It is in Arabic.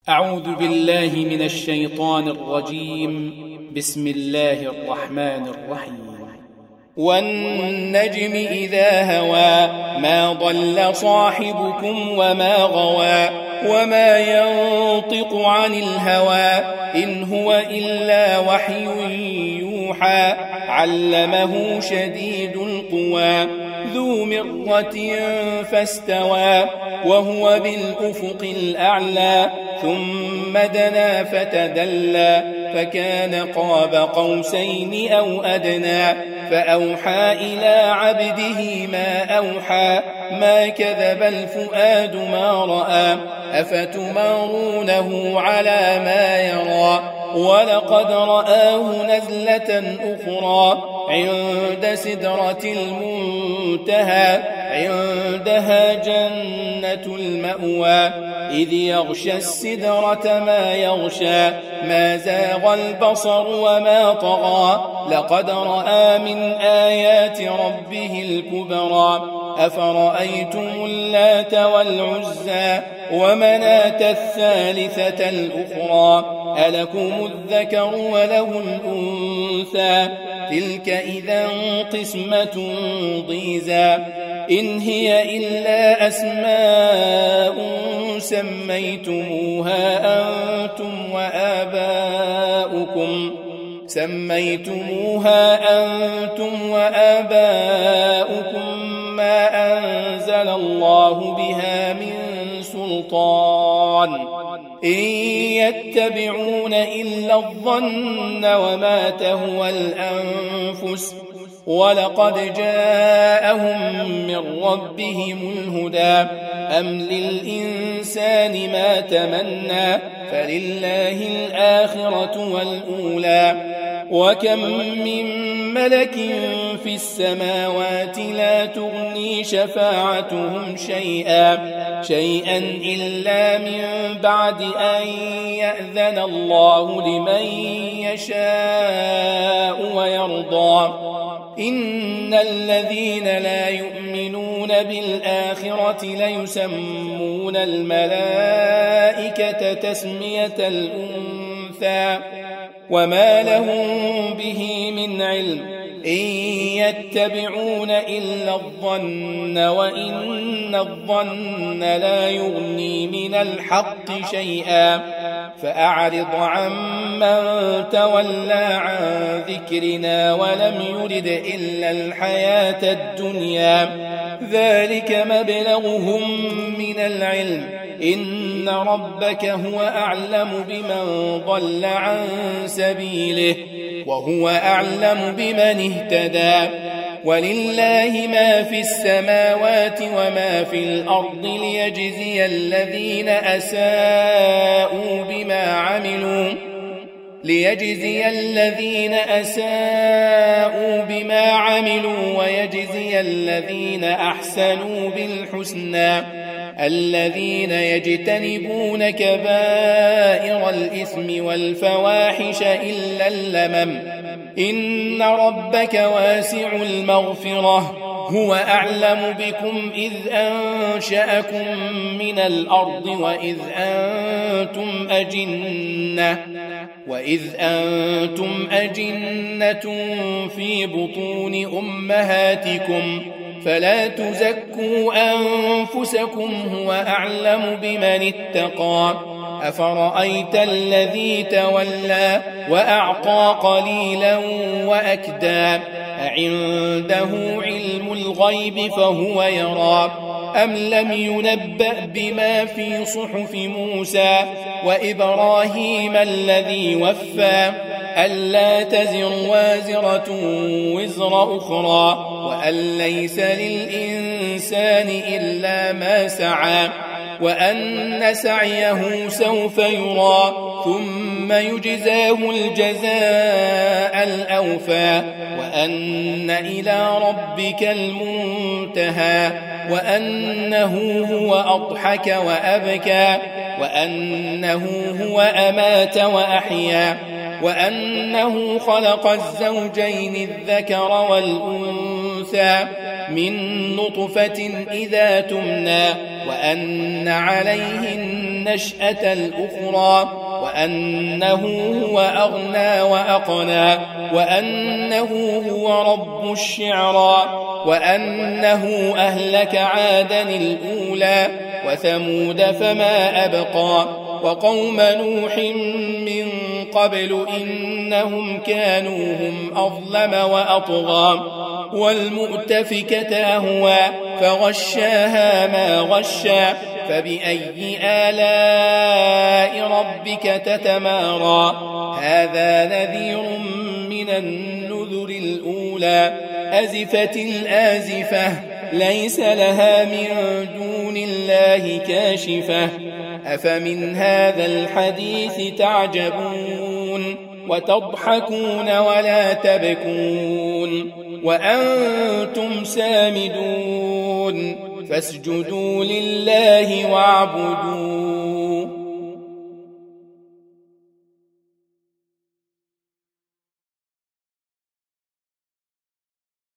أعوذ بالله من الشيطان الرجيم. بسم الله الرحمن الرحيم. والنجم إذا هوى ما ضل صاحبكم وما غوى وما ينطق عن الهوى إن هو إلا وحي يوحى علمه شديد القوى ذو مرة فاستوى وهو بالأفق الأعلى ثم دنا فتدلى فكان قاب قوسين أو أدنى فأوحى إلى عبده ما أوحى ما كذب الفؤاد ما رأى أفتمارونه على ما يرى ولقد رآه نزلة أخرى عند سدرة المنتهى عندها جنة المأوى إذ يغشى السدرة ما يغشى ما زاغ البصر وما طغى لقد رأى من آيات ربه الكبرى أفرأيتم اللات والعزى ومناة الثالثة الأخرى ألكم الذكر وله الأنثى تلك إذا قسمة ضيزى إن هي إلا أسماء سميتموها أنتم وآباؤكم ما أنزل الله بها من سلطان إن يتبعون إلا الظن وما تهوى الأنفس ولقد جاءهم من ربهم الهدى أم للإنسان ما تمنى فلله الآخرة والأولى وكم من ملك في السماوات لا تغني شفاعتهم شيئا إلا من بعد أن يأذن الله لمن يشاء ويرضى إن الذين لا يؤمنون بالآخرة ليسمون الملائكة تسمية الأنثى وما لهم به من علم إن يتبعون إلا الظن وإن الظن لا يغني من الحق شيئا فأعرض عمن تولى عن ذكرنا ولم يرد إلا الحياة الدنيا ذلك مبلغهم من العلم إن ربك هو أعلم بمن ضل عن سبيله وهو أعلم بمن اهتدى ولله ما في السماوات وما في الأرض ليجزي الذين أساءوا بما عملوا ويجزي الذين أحسنوا بالحسنى الذين يجتنبون كبائر الإثم والفواحش إلا اللمم إن ربك واسع المغفرة هو أعلم بكم إذ أنشأكم من الأرض وإذ أنتم أجنة في بطون أمهاتكم فلا تزكوا أنفسكم هو أعلم بمن اتقى أفرأيت الذي تولى وأعطى قليلا وأكدى أعنده علم الغيب فهو يرى أم لم ينبأ بما في صحف موسى وإبراهيم الذي وفى ألا تزر وازرة وزر أخرى وأن ليس للإنسان إلا ما سعى وأن سعيه سوف يرى ثم يجزاه الجزاء الأوفى وأن إلى ربك المنتهى وأنه هو أضحك وأبكى وأنه هو أمات وأحيا وأنه خلق الزوجين الذكر والأنثى من نطفة إذا تمنى وأن عليه النشأة الأخرى وأنه هو أغنى وأقنى وأنه هو رب الشعرى وأنه أهلك عادا الأولى وثمود فما أبقى وقوم نوح من قبل إنهم كانوا هم أظلم وأطغى والمؤتفكة أهوى فغشاها ما غشى فبأي آلاء ربك تتمارى هذا نذير من النذر الأولى أزفت الآزفة ليس لها من دون الله كاشفة أفمن هذا الحديث تعجبون وتضحكون ولا تبكون وأنتم سامدون فاسجدوا لله واعبدون